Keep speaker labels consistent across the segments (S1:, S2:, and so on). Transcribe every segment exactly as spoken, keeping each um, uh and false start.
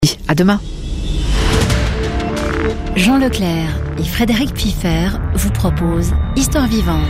S1: À demain.
S2: Jean Leclerc et Frédéric Piffer vous proposent Histoire vivante.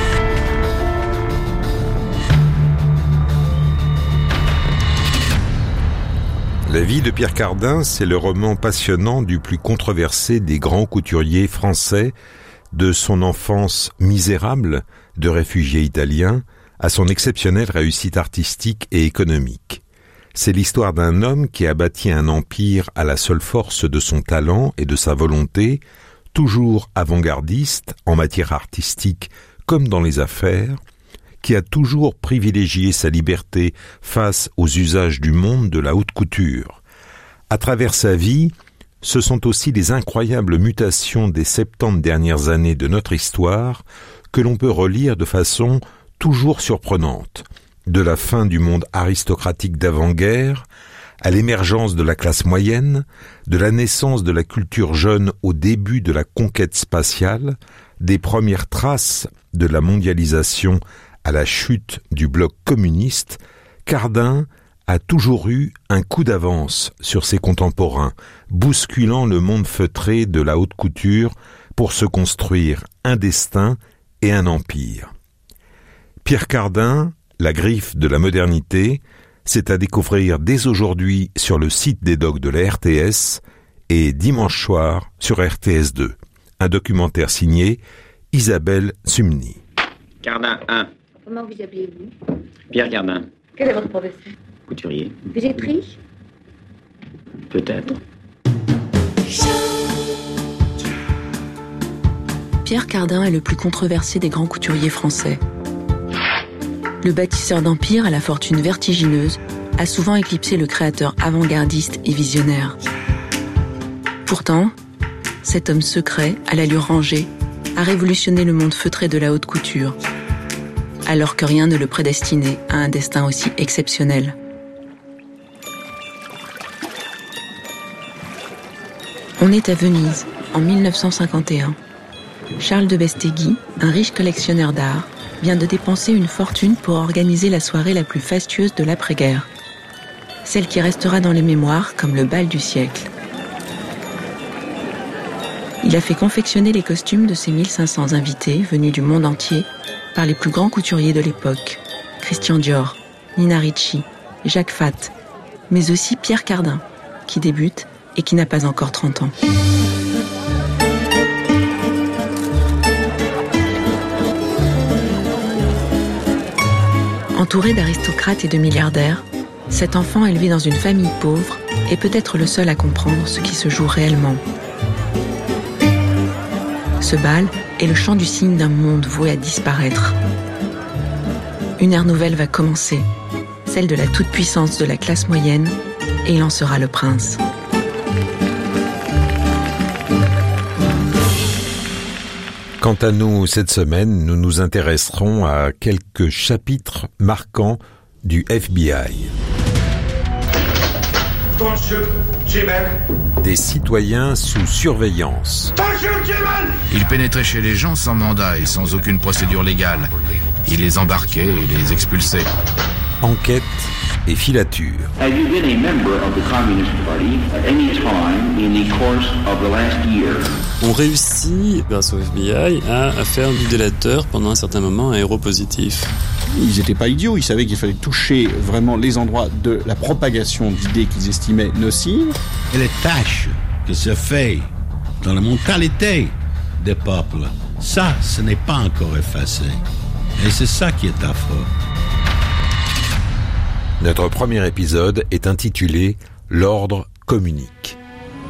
S3: La vie de Pierre Cardin, c'est le roman passionnant du plus controversé des grands couturiers français, de son enfance misérable de réfugié italien à son exceptionnelle réussite artistique et économique. C'est l'histoire d'un homme qui a bâti un empire à la seule force de son talent et de sa volonté, toujours avant-gardiste en matière artistique comme dans les affaires, qui a toujours privilégié sa liberté face aux usages du monde de la haute couture. À travers sa vie, ce sont aussi les incroyables mutations des septante dernières années de notre histoire que l'on peut relire de façon toujours surprenante. De la fin du monde aristocratique d'avant-guerre, à l'émergence de la classe moyenne, de la naissance de la culture jeune au début de la conquête spatiale, des premières traces de la mondialisation à la chute du bloc communiste, Cardin a toujours eu un coup d'avance sur ses contemporains, bousculant le monde feutré de la haute couture pour se construire un destin et un empire. Pierre Cardin, la griffe de la modernité, c'est à découvrir dès aujourd'hui sur le site des docs de la R T S et dimanche soir sur R T S deux. Un documentaire signé Isabelle Sumny.
S4: Cardin un.
S5: Comment vous appelez-vous?
S4: Pierre Cardin.
S5: Quelle est votre profession?
S4: Couturier.
S5: Vous êtes riche?
S4: Peut-être.
S6: Pierre Cardin est le plus controversé des grands couturiers français. Le bâtisseur d'empire à la fortune vertigineuse a souvent éclipsé le créateur avant-gardiste et visionnaire. Pourtant, cet homme secret, à l'allure rangée, a révolutionné le monde feutré de la haute couture, alors que rien ne le prédestinait à un destin aussi exceptionnel. On est à Venise, en mille neuf cent cinquante et un. Charles de Bestéguy, un riche collectionneur d'art, vient de dépenser une fortune pour organiser la soirée la plus fastueuse de l'après-guerre. Celle qui restera dans les mémoires comme le bal du siècle. Il a fait confectionner les costumes de ses mille cinq cents invités venus du monde entier par les plus grands couturiers de l'époque. Christian Dior, Nina Ricci, Jacques Fath, mais aussi Pierre Cardin, qui débute et qui n'a pas encore trente ans. Entouré d'aristocrates et de milliardaires, cet enfant élevé dans une famille pauvre est peut-être le seul à comprendre ce qui se joue réellement. Ce bal est le chant du cygne d'un monde voué à disparaître. Une ère nouvelle va commencer, celle de la toute-puissance de la classe moyenne, et il en sera le prince.
S3: Quant à nous, cette semaine, nous nous intéresserons à quelques chapitres marquants du F B I.
S7: Monsieur Jimmel.
S3: Des citoyens sous surveillance.
S7: Monsieur Jimmel.
S8: Il pénétrait chez les gens sans mandat et sans aucune procédure légale. Il les embarquait et les expulsait.
S3: Enquête et filature.
S4: Have you been a member of the Communist Party at any time in the course of the last year?
S9: On réussit, grâce au F B I, à, à faire du délateur pendant un certain moment un héros positif.
S10: Ils n'étaient pas idiots, ils savaient qu'il fallait toucher vraiment les endroits de la propagation d'idées qu'ils estimaient nocives.
S11: Et les tâches que se fait dans la mentalité des peuples, ça, ce n'est pas encore effacé. Et c'est ça qui est affreux.
S3: Notre premier épisode est intitulé « L'ordre communique ».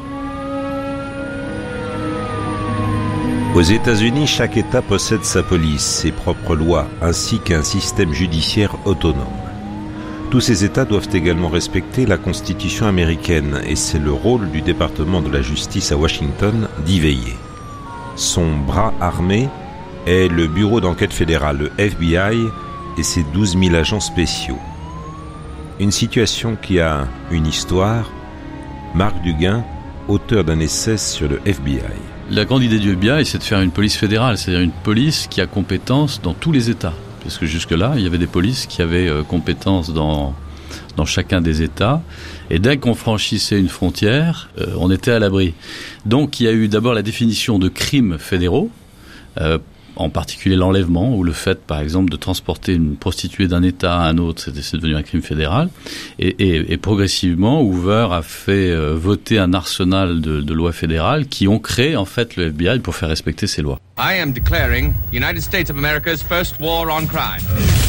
S3: Aux États-Unis, chaque État possède sa police, ses propres lois, ainsi qu'un système judiciaire autonome. Tous ces États doivent également respecter la Constitution américaine, et c'est le rôle du département de la justice à Washington d'y veiller. Son bras armé est le Bureau d'enquête fédéral, le F B I, et ses douze mille agents spéciaux. Une situation qui a une histoire. Marc Duguin, auteur d'un essai sur le F B I.
S12: La grande idée du F B I, c'est de faire une police fédérale, c'est-à-dire une police qui a compétence dans tous les États. Parce que jusque-là, il y avait des polices qui avaient euh, compétence dans dans chacun des États. Et dès qu'on franchissait une frontière, euh, on était à l'abri. Donc il y a eu d'abord la définition de crimes fédéraux, euh, en particulier l'enlèvement, ou le fait, par exemple, de transporter une prostituée d'un État à un autre, c'est, c'est devenu un crime fédéral. Et, et, et progressivement, Hoover a fait euh, voter un arsenal de, de lois fédérales qui ont créé, en fait, le F B I pour faire respecter ces lois.
S1: I am declaring United States of America's first war on crime.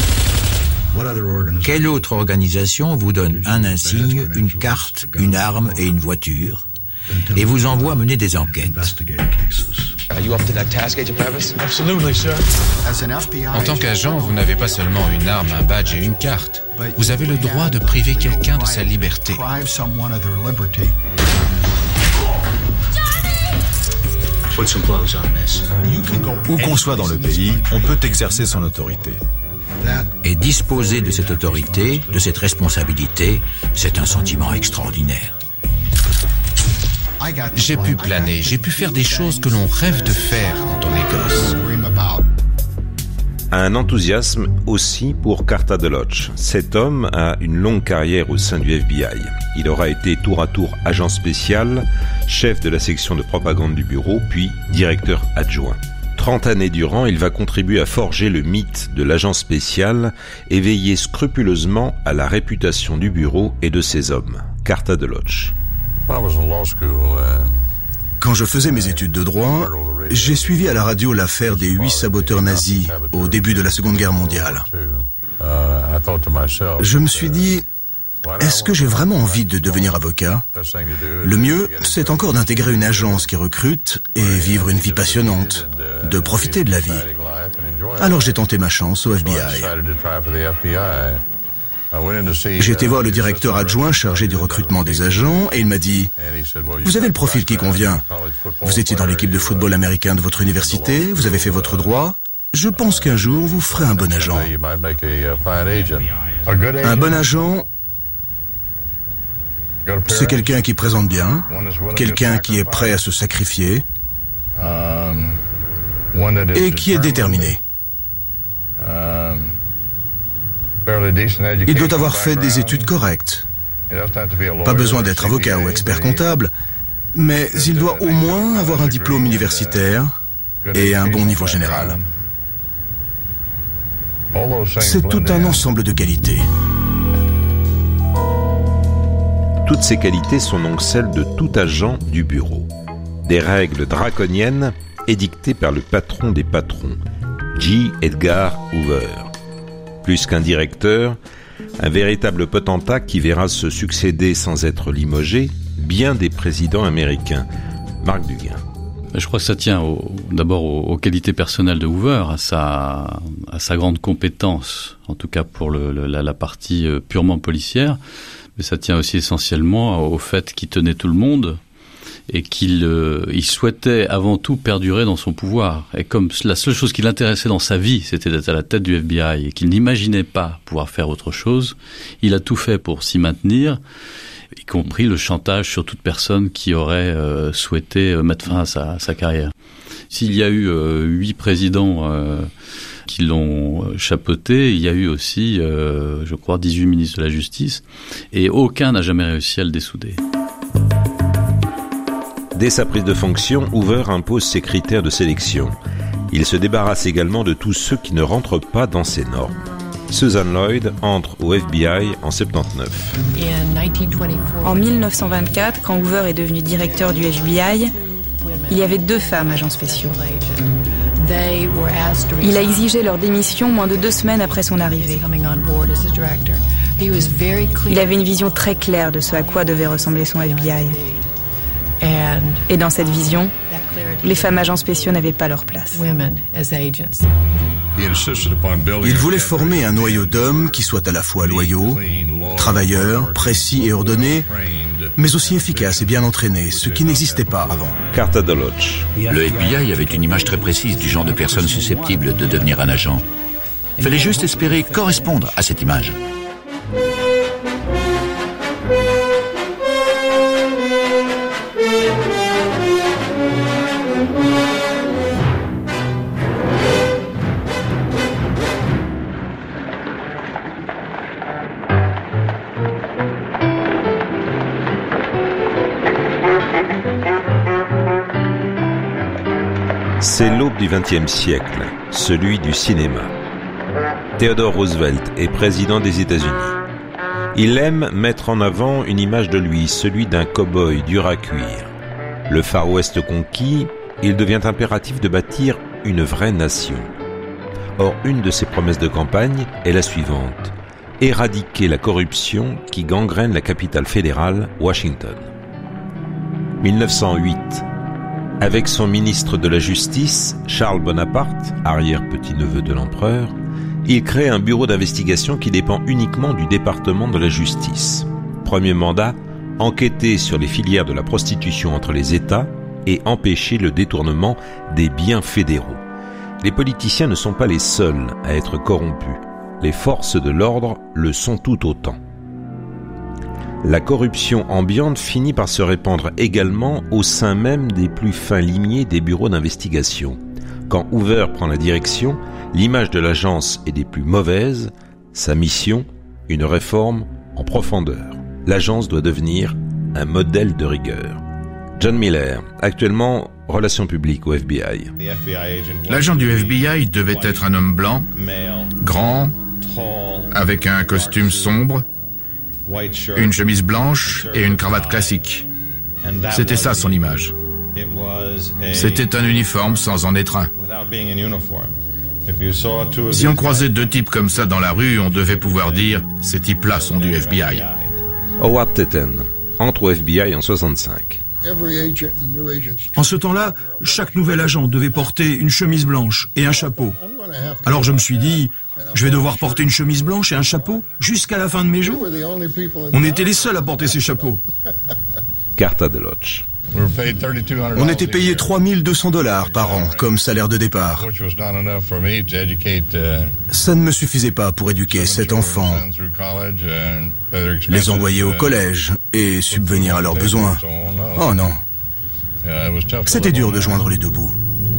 S13: Quelle autre organisation vous donne un insigne, une carte, une arme et une voiture et vous envoie mener des enquêtes?
S8: En tant qu'agent, vous n'avez pas seulement une arme, un badge et une carte. Vous avez le droit de priver quelqu'un de sa liberté.
S14: Où qu'on soit dans le pays, on peut exercer son autorité.
S13: Et disposer de cette autorité, de cette responsabilité, c'est un sentiment extraordinaire.
S8: J'ai pu planer, j'ai pu faire des choses que l'on rêve de faire quand on est gosse.
S3: Un enthousiasme aussi pour Carter DeLoach. Cet homme a une longue carrière au sein du F B I. Il aura été tour à tour agent spécial, chef de la section de propagande du bureau, puis directeur adjoint. Trente années durant, il va contribuer à forger le mythe de l'agent spécial et veiller scrupuleusement à la réputation du bureau et de ses hommes. Carter DeLoach.
S15: Quand je faisais mes études de droit, j'ai suivi à la radio l'affaire des huit saboteurs nazis au début de la Seconde Guerre mondiale. Je me suis dit, est-ce que j'ai vraiment envie de devenir avocat? Le mieux, c'est encore d'intégrer une agence qui recrute et vivre une vie passionnante, de profiter de la vie. Alors j'ai tenté ma chance au F B I. J'ai été voir le directeur adjoint chargé du recrutement des agents et il m'a dit « Vous avez le profil qui convient. Vous étiez dans l'équipe de football américain de votre université, vous avez fait votre droit. Je pense qu'un jour, vous ferez un bon agent. » Un bon agent, c'est quelqu'un qui présente bien, quelqu'un qui est prêt à se sacrifier et qui est déterminé. Il doit avoir fait des études correctes. Pas besoin d'être avocat ou expert comptable, mais il doit au moins avoir un diplôme universitaire et un bon niveau général. C'est tout un ensemble de qualités.
S3: Toutes ces qualités sont donc celles de tout agent du bureau. Des règles draconiennes édictées par le patron des patrons, J. Edgar Hoover. Plus qu'un directeur, un véritable potentat qui verra se succéder sans être limogé bien des présidents américains. Marc Duguin.
S12: Je crois que ça tient au, d'abord aux, aux qualités personnelles de Hoover, à sa, à sa grande compétence, en tout cas pour le, le, la, la partie purement policière, mais ça tient aussi essentiellement au fait qu'il tenait tout le monde et qu'il euh, il souhaitait avant tout perdurer dans son pouvoir. Et comme la seule chose qui l'intéressait dans sa vie, c'était d'être à la tête du F B I et qu'il n'imaginait pas pouvoir faire autre chose, il a tout fait pour s'y maintenir, y compris le chantage sur toute personne qui aurait euh, souhaité euh, mettre fin à sa, à sa carrière. S'il y a eu euh, huit présidents euh, qui l'ont chapeauté, il y a eu aussi, euh, je crois, dix-huit ministres de la Justice, et aucun n'a jamais réussi à le dessouder.
S3: Dès sa prise de fonction, Hoover impose ses critères de sélection. Il se débarrasse également de tous ceux qui ne rentrent pas dans ses normes. Susan Lloyd entre au F B I en soixante-dix-neuf.
S16: En dix-neuf cent vingt-quatre, quand Hoover est devenu directeur du F B I, il y avait deux femmes agents spéciaux. Il a exigé leur démission moins de deux semaines après son arrivée. Il avait une vision très claire de ce à quoi devait ressembler son F B I. Et dans cette vision, les femmes agents spéciaux n'avaient pas leur place.
S15: Il voulait former un noyau d'hommes qui soit à la fois loyaux, travailleurs, précis et ordonnés, mais aussi efficaces et bien entraînés, ce qui n'existait pas avant.
S3: Carter DeLoach.
S13: Le F B I avait une image très précise du genre de personne susceptible de devenir un agent. Il fallait juste espérer correspondre à cette image.
S3: C'est l'aube du vingtième siècle, celui du cinéma. Theodore Roosevelt est président des États-Unis. Il aime mettre en avant une image de lui, celui d'un cow-boy dur à cuire. Le Far West conquis, il devient impératif de bâtir une vraie nation. Or, une de ses promesses de campagne est la suivante: éradiquer la corruption qui gangrène la capitale fédérale, Washington. mille neuf cent huit. Avec son ministre de la Justice, Charles Bonaparte, arrière-petit-neveu de l'empereur, il crée un bureau d'investigation qui dépend uniquement du département de la justice. Premier mandat, enquêter sur les filières de la prostitution entre les États et empêcher le détournement des biens fédéraux. Les politiciens ne sont pas les seuls à être corrompus. Les forces de l'ordre le sont tout autant. La corruption ambiante finit par se répandre également au sein même des plus fins limiers des bureaux d'investigation. Quand Hoover prend la direction, l'image de l'agence est des plus mauvaises, sa mission, une réforme en profondeur. L'agence doit devenir un modèle de rigueur. John Miller, actuellement relations publiques au F B I.
S17: L'agent du F B I devait être un homme blanc, grand, avec un costume sombre, une chemise blanche et une cravate classique. C'était ça son image. C'était un uniforme sans en être un. Si on croisait deux types comme ça dans la rue, on devait pouvoir dire « ces types-là sont du F B I ».
S3: Howard Tetten entre au F B I en soixante-cinq.
S18: En ce temps-là, chaque nouvel agent devait porter une chemise blanche et un chapeau. Alors je me suis dit, je vais devoir porter une chemise blanche et un chapeau jusqu'à la fin de mes jours. On était les seuls à porter ces chapeaux.
S3: Carta de Loche.
S15: On était payé trois mille deux cents dollars par an comme salaire de départ. Ça ne me suffisait pas pour éduquer sept enfants, les envoyer au collège et subvenir à leurs besoins. Oh non. C'était dur de joindre les deux bouts.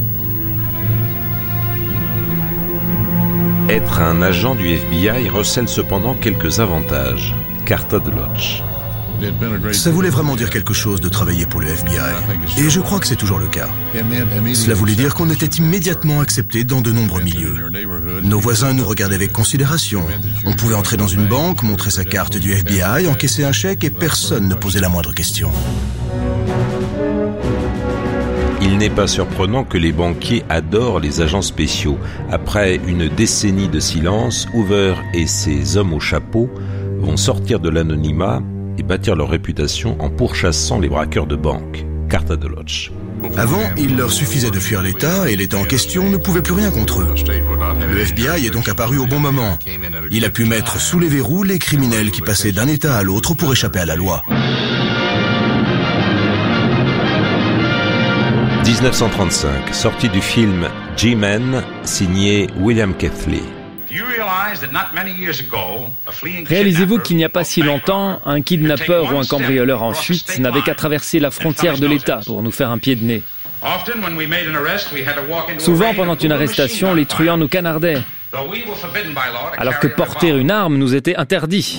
S3: Être un agent du F B I recèle cependant quelques avantages. Carta de Loche.
S15: Ça voulait vraiment dire quelque chose de travailler pour le F B I. Et je crois que c'est toujours le cas. Cela voulait dire qu'on était immédiatement accepté dans de nombreux milieux. Nos voisins nous regardaient avec considération. On pouvait entrer dans une banque, montrer sa carte du F B I, encaisser un chèque et personne ne posait la moindre question.
S3: Il n'est pas surprenant que les banquiers adorent les agents spéciaux. Après une décennie de silence, Hoover et ses hommes au chapeau vont sortir de l'anonymat et bâtir leur réputation en pourchassant les braqueurs de banque. Carta de Loche.
S15: Avant, il leur suffisait de fuir l'État et l'État en question ne pouvait plus rien contre eux. Le F B I est donc apparu au bon moment. Il a pu mettre sous les verrous les criminels qui passaient d'un État à l'autre pour échapper à la loi.
S3: dix-neuf cent trente-cinq, sortie du film G-Men, signé William Keighley.
S19: Réalisez-vous qu'il n'y a pas si longtemps, un kidnappeur ou un cambrioleur en fuite n'avait qu'à traverser la frontière de l'État pour nous faire un pied de nez. Souvent, pendant une arrestation, les truands nous canardaient, alors que porter une arme nous était interdit.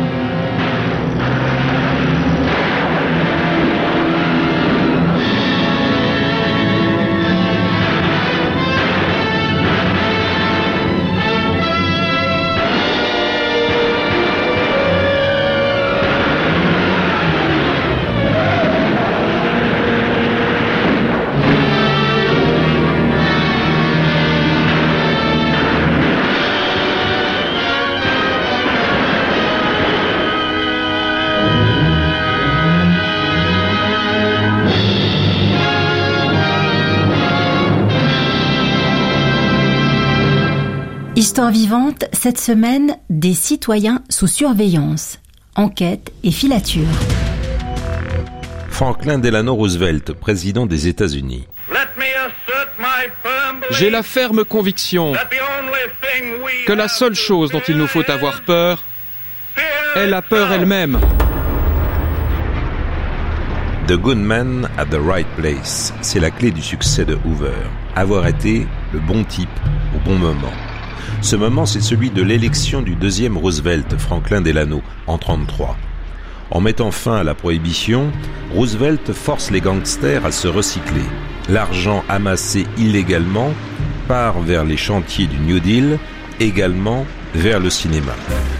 S2: Histoire vivante, cette semaine, des citoyens sous surveillance, enquête et filature.
S3: Franklin Delano Roosevelt, président des États-Unis.
S20: J'ai la ferme conviction que la seule chose dont il nous faut avoir peur est la peur elle-même.
S3: The good man at the right place, c'est la clé du succès de Hoover. Avoir été le bon type au bon moment. Ce moment, c'est celui de l'élection du deuxième Roosevelt, Franklin Delano, en trente-trois. En mettant fin à la prohibition, Roosevelt force les gangsters à se recycler. L'argent amassé illégalement part vers les chantiers du New Deal, également vers le cinéma.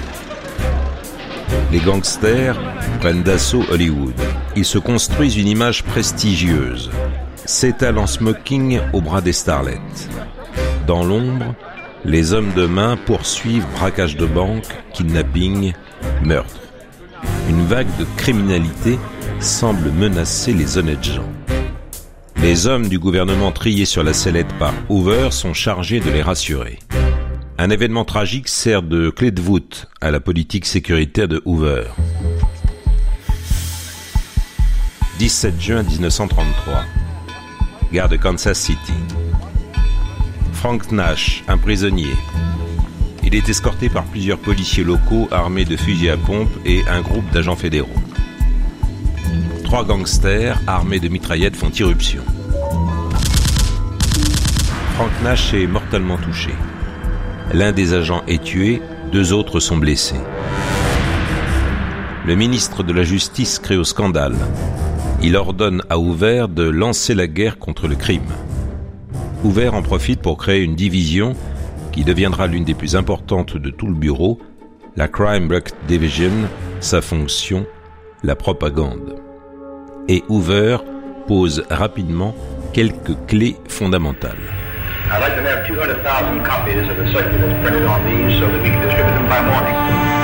S3: Les gangsters prennent d'assaut Hollywood. Ils se construisent une image prestigieuse, s'étalent en smoking au bras des starlets. Dans l'ombre, les hommes de main poursuivent braquage de banque, kidnapping, meurtre. Une vague de criminalité semble menacer les honnêtes gens. Les hommes du gouvernement triés sur la sellette par Hoover sont chargés de les rassurer. Un événement tragique sert de clé de voûte à la politique sécuritaire de Hoover. dix-sept juin dix-neuf cent trente-trois. Gare de Kansas City. Frank Nash, un prisonnier. Il est escorté par plusieurs policiers locaux armés de fusils à pompe et un groupe d'agents fédéraux. Trois gangsters armés de mitraillettes font irruption. Frank Nash est mortellement touché. L'un des agents est tué, deux autres sont blessés. Le ministre de la Justice crée au scandale. Il ordonne à Hoover de lancer la guerre contre le crime. Hoover en profite pour créer une division qui deviendra l'une des plus importantes de tout le bureau, la Crime Break Division, sa fonction, la propagande. Et Hoover pose rapidement quelques clés fondamentales.
S4: I'd like to have two hundred thousand copies of the circulars printed on these so that we can distribute them by morning.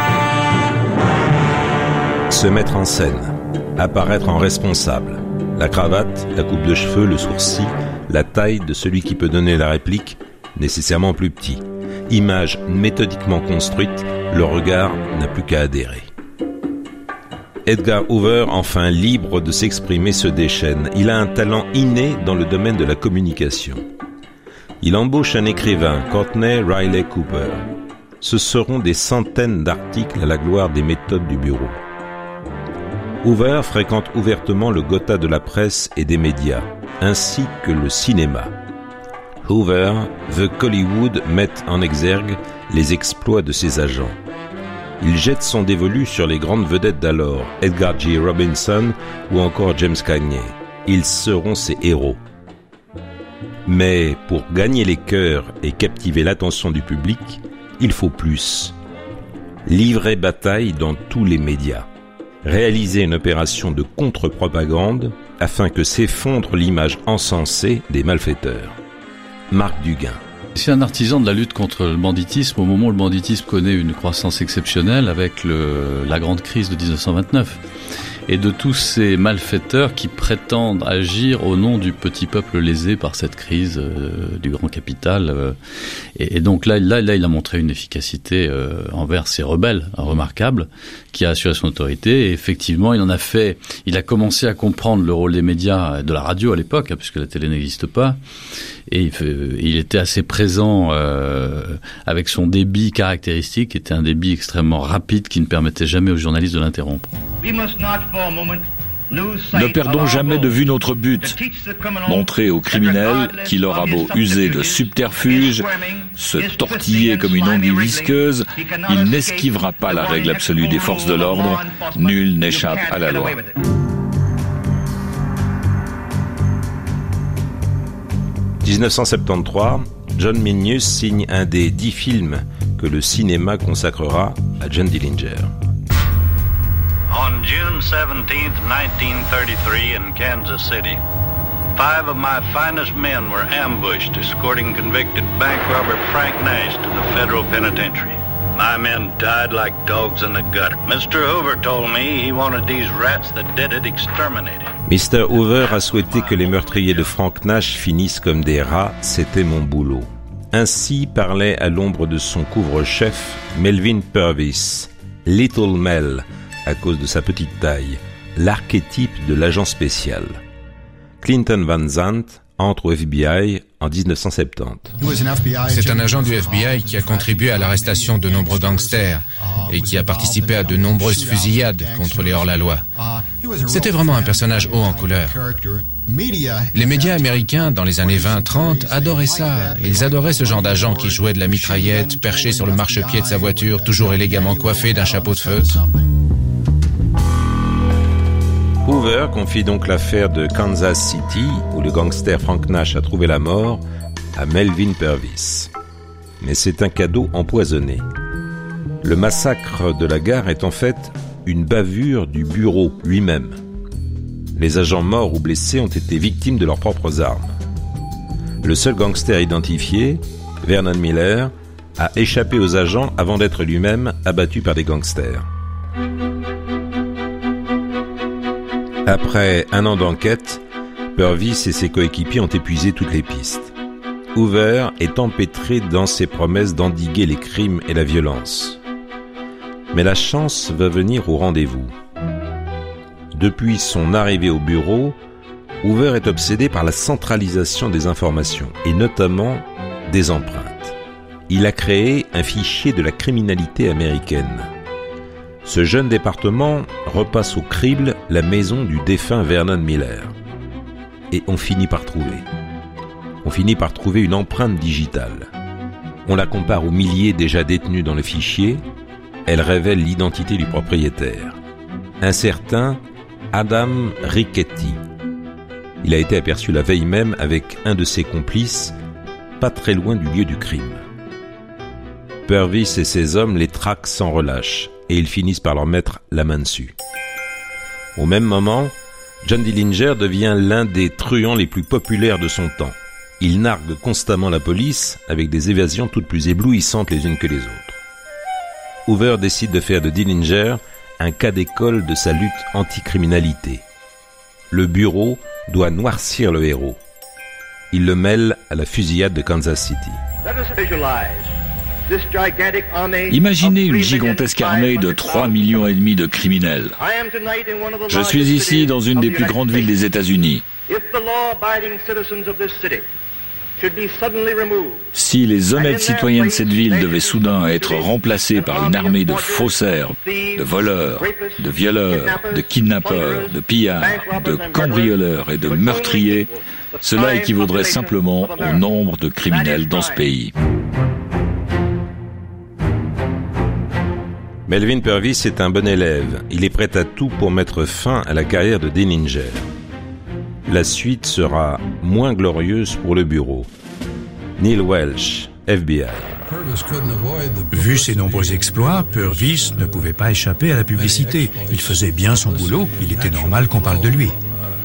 S3: Se mettre en scène, apparaître en responsable. La cravate, la coupe de cheveux, le sourcil, la taille de celui qui peut donner la réplique, nécessairement plus petit. Image méthodiquement construite, le regard n'a plus qu'à adhérer. Edgar Hoover, enfin libre de s'exprimer, se déchaîne. Il a un talent inné dans le domaine de la communication. Il embauche un écrivain, Courtney Riley Cooper. Ce seront des centaines d'articles à la gloire des méthodes du bureau. Hoover fréquente ouvertement le Gotha de la presse et des médias, ainsi que le cinéma. Hoover veut qu'Hollywood mette en exergue les exploits de ses agents. Il jette son dévolu sur les grandes vedettes d'alors, Edgar G. Robinson ou encore James Cagney. Ils seront ses héros. Mais pour gagner les cœurs et captiver l'attention du public, il faut plus. Livrer bataille dans tous les médias. Réaliser une opération de contre-propagande afin que s'effondre l'image encensée des malfaiteurs. Marc Duguin.
S12: C'est un artisan de la lutte contre le banditisme au moment où le banditisme connaît une croissance exceptionnelle avec le, la grande crise de dix-neuf cent vingt-neuf. Et de tous ces malfaiteurs qui prétendent agir au nom du petit peuple lésé par cette crise euh, du grand capital. Euh, et, et donc là, là, là, il a montré une efficacité euh, envers ces rebelles remarquable, qui a assuré son autorité. Et effectivement, il en a fait. Il a commencé à comprendre le rôle des médias, de la radio à l'époque, hein, puisque la télé n'existe pas. Et il, fait, il était assez présent euh, avec son débit caractéristique, qui était un débit extrêmement rapide, qui ne permettait jamais aux journalistes de l'interrompre.
S21: Ne perdons jamais de vue notre but, montrer aux criminels qu'il aura beau user de subterfuges, se tortiller comme une anguille visqueuse, il n'esquivera pas la règle absolue des forces de l'ordre, nul n'échappe à la loi.
S3: dix-neuf cent soixante-treize, John Milius signe un des dix films que le cinéma consacrera à John Dillinger.
S22: On June seventeenth, nineteen thirty-three, in Kansas City, five of my finest men were ambushed escorting convicted bank robber Frank Nash to the federal penitentiary. My men died like dogs in the gutter. Mister Hoover told me he wanted these rats that did it exterminated.
S3: Mister Hoover a souhaité que les meurtriers de Frank Nash finissent comme des rats, c'était mon boulot. Ainsi parlait à l'ombre de son couvre-chef Melvin Purvis, Little Mel, à cause de sa petite taille, l'archétype de l'agent spécial. Clinton Van Zandt entre au F B I en dix-neuf cent soixante-dix.
S17: C'est un agent du F B I qui a contribué à l'arrestation de nombreux gangsters et qui a participé à de nombreuses fusillades contre les hors-la-loi. C'était vraiment un personnage haut en couleur. Les médias américains, dans les années vingt trente, adoraient ça. Ils adoraient ce genre d'agent qui jouait de la mitraillette, perché sur le marchepied de sa voiture, toujours élégamment coiffé d'un chapeau de feutre.
S3: Hoover confie donc l'affaire de Kansas City, où le gangster Frank Nash a trouvé la mort, à Melvin Purvis. Mais c'est un cadeau empoisonné. Le massacre de la gare est en fait une bavure du bureau lui-même. Les agents morts ou blessés ont été victimes de leurs propres armes. Le seul gangster identifié, Vernon Miller, a échappé aux agents avant d'être lui-même abattu par des gangsters. Après un an d'enquête, Purvis et ses coéquipiers ont épuisé toutes les pistes. Hoover est empêtré dans ses promesses d'endiguer les crimes et la violence. Mais la chance va venir au rendez-vous. Depuis son arrivée au bureau, Hoover est obsédé par la centralisation des informations, et notamment des empreintes. Il a créé un fichier de la criminalité américaine. Ce jeune département repasse au crible la maison du défunt Vernon Miller. Et on finit par trouver. On finit par trouver une empreinte digitale. On la compare aux milliers déjà détenus dans le fichier. Elle révèle l'identité du propriétaire. Un certain Adam Richetti. Il a été aperçu la veille même avec un de ses complices, pas très loin du lieu du crime. Purvis et ses hommes les traquent sans relâche, et ils finissent par leur mettre la main dessus. Au même moment, John Dillinger devient l'un des truands les plus populaires de son temps. Il nargue constamment la police, avec des évasions toutes plus éblouissantes les unes que les autres. Hoover décide de faire de Dillinger un cas d'école de sa lutte anticriminalité. Le bureau doit noircir le héros. Il le mêle à la fusillade de Kansas City.
S21: Imaginez une gigantesque armée de trois millions et demi de criminels. Je suis ici dans une des plus grandes villes des États-Unis. Si les honnêtes citoyens de cette ville devaient soudain être remplacés par une armée de faussaires, de voleurs, de violeurs, de kidnappeurs, de pillards, de cambrioleurs et de meurtriers, cela équivaudrait simplement au nombre de criminels dans ce pays.
S3: Melvin Purvis est un bon élève. Il est prêt à tout pour mettre fin à la carrière de Dillinger. La suite sera moins glorieuse pour le bureau. Neil Welch, F B I.
S5: Vu ses nombreux exploits, Purvis ne pouvait pas échapper à la publicité. Il faisait bien son boulot, il était normal qu'on parle de lui.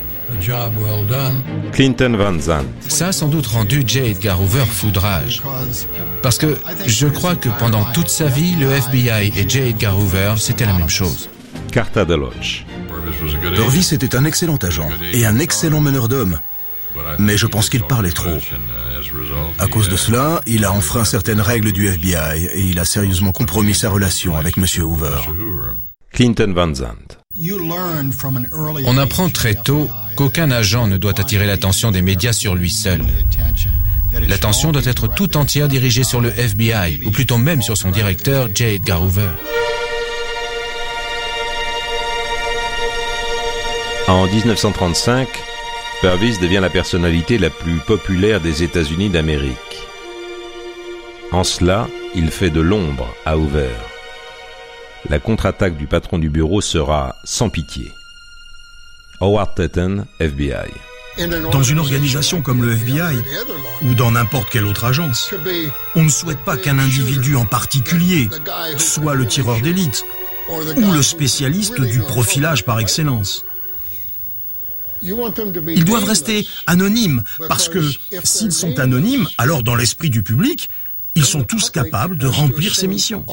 S3: Clinton Van Zandt.
S8: Ça a sans doute rendu J. Edgar Hoover foudrage. Parce que je crois que pendant toute sa vie, le F B I et J. Edgar Hoover, c'était la même chose.
S3: Carta DeLoach.
S15: Purvis était un excellent agent et un excellent meneur d'hommes. Mais je pense qu'il parlait trop. À cause de cela, il a enfreint certaines règles du F B I et il a sérieusement compromis sa relation avec M. Hoover.
S3: Clinton Van Zandt.
S8: On apprend très tôt qu'aucun agent ne doit attirer l'attention des médias sur lui seul. L'attention doit être tout entière dirigée sur le F B I, ou plutôt même sur son directeur, J. Edgar Hoover.
S3: En dix-neuf cent trente-cinq, Purvis devient la personnalité la plus populaire des États-Unis d'Amérique. En cela, il fait de l'ombre à Hoover. La contre-attaque du patron du bureau sera sans pitié. Howard Tutton, F B I.
S18: Dans une organisation comme le F B I, ou dans n'importe quelle autre agence, on ne souhaite pas qu'un individu en particulier soit le tireur d'élite, ou le spécialiste du profilage par excellence. Ils doivent rester anonymes, parce que s'ils sont anonymes, alors dans l'esprit du public, ils sont tous capables de remplir ces missions.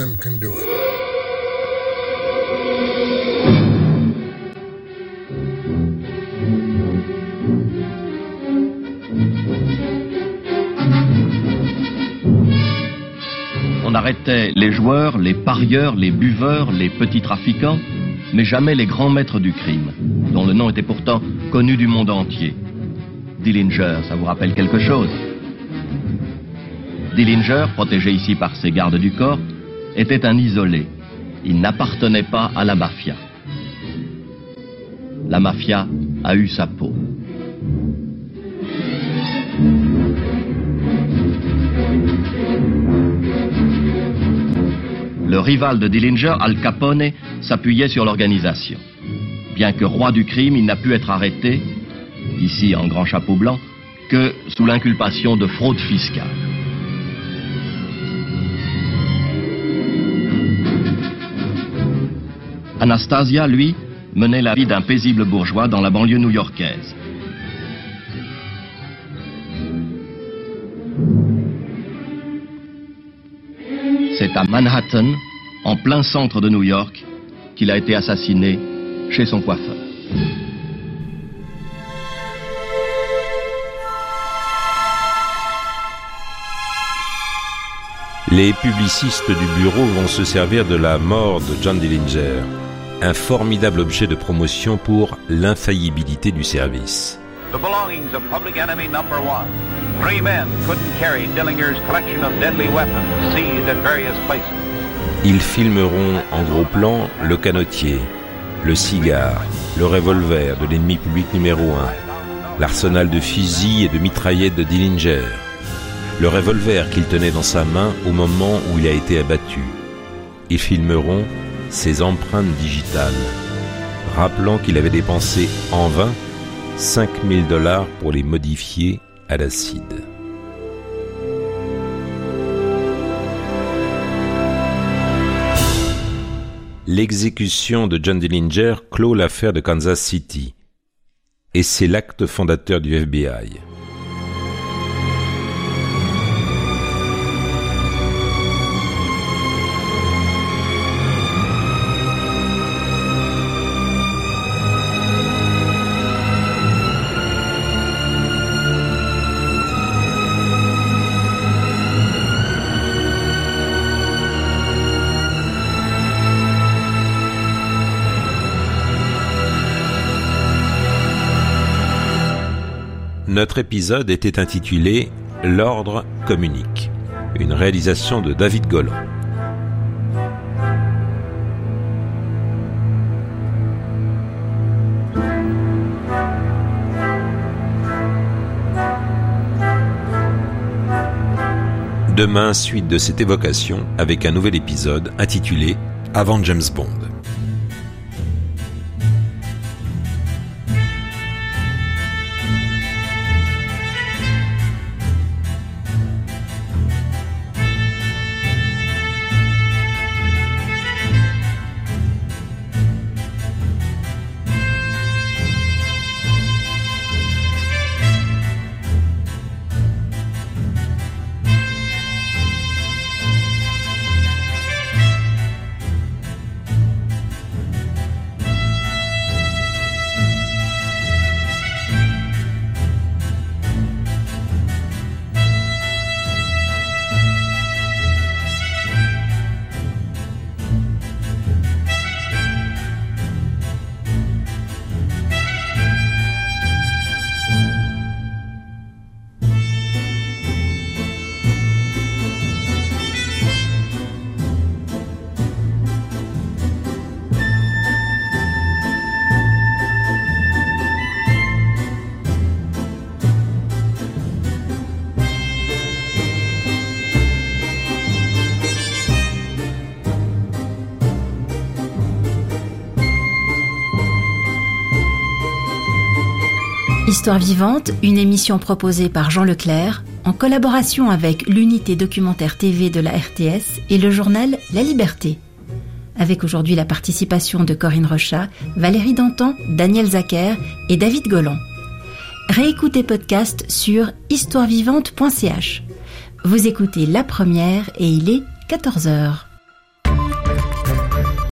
S6: On arrêtait les joueurs, les parieurs, les buveurs, les petits trafiquants, mais jamais les grands maîtres du crime, dont le nom était pourtant connu du monde entier. Dillinger, ça vous rappelle quelque chose? Dillinger, protégé ici par ses gardes du corps, était un isolé. Il n'appartenait pas à la mafia. La mafia a eu sa peau. Le rival de Dillinger, Al Capone, s'appuyait sur l'organisation. bien que roi du crime, il n'a pu être arrêté, ici en grand chapeau blanc, que sous l'inculpation de fraude fiscale. Anastasia, lui, menait la vie d'un paisible bourgeois dans la banlieue new-yorkaise. C'est à Manhattan, en plein centre de New York, qu'il a été assassiné chez son coiffeur.
S3: Les publicistes du bureau vont se servir de la mort de John Dillinger, un formidable objet de promotion pour l'infaillibilité du service.
S22: The belongings of public enemy number one. Three men couldn't carry Dillinger's collection of deadly weapons seized at various places.
S3: Ils filmeront en gros plan le canotier, le cigare, le revolver de l'ennemi public numéro un, l'arsenal de fusils et de mitraillettes de Dillinger, le revolver qu'il tenait dans sa main au moment où il a été abattu. Ils filmeront ses empreintes digitales, rappelant qu'il avait dépensé en vain cinq mille dollars pour les modifier à l'acide. L'exécution de John Dillinger clôt l'affaire de Kansas City, et c'est l'acte fondateur du F B I. Notre épisode était intitulé « L'ordre communique », une réalisation de David Golan. Demain, suite de cette évocation avec un nouvel épisode intitulé « Avant James Bond ».
S2: Histoire vivante, une émission proposée par Jean Leclerc, en collaboration avec l'unité documentaire T V de la R T S et le journal La Liberté. Avec aujourd'hui la participation de Corinne Rochat, Valérie Dantan, Daniel Zacher et David Golan. Réécoutez podcast sur histoire vivante point c h. Vous écoutez La Première et il est quatorze heures.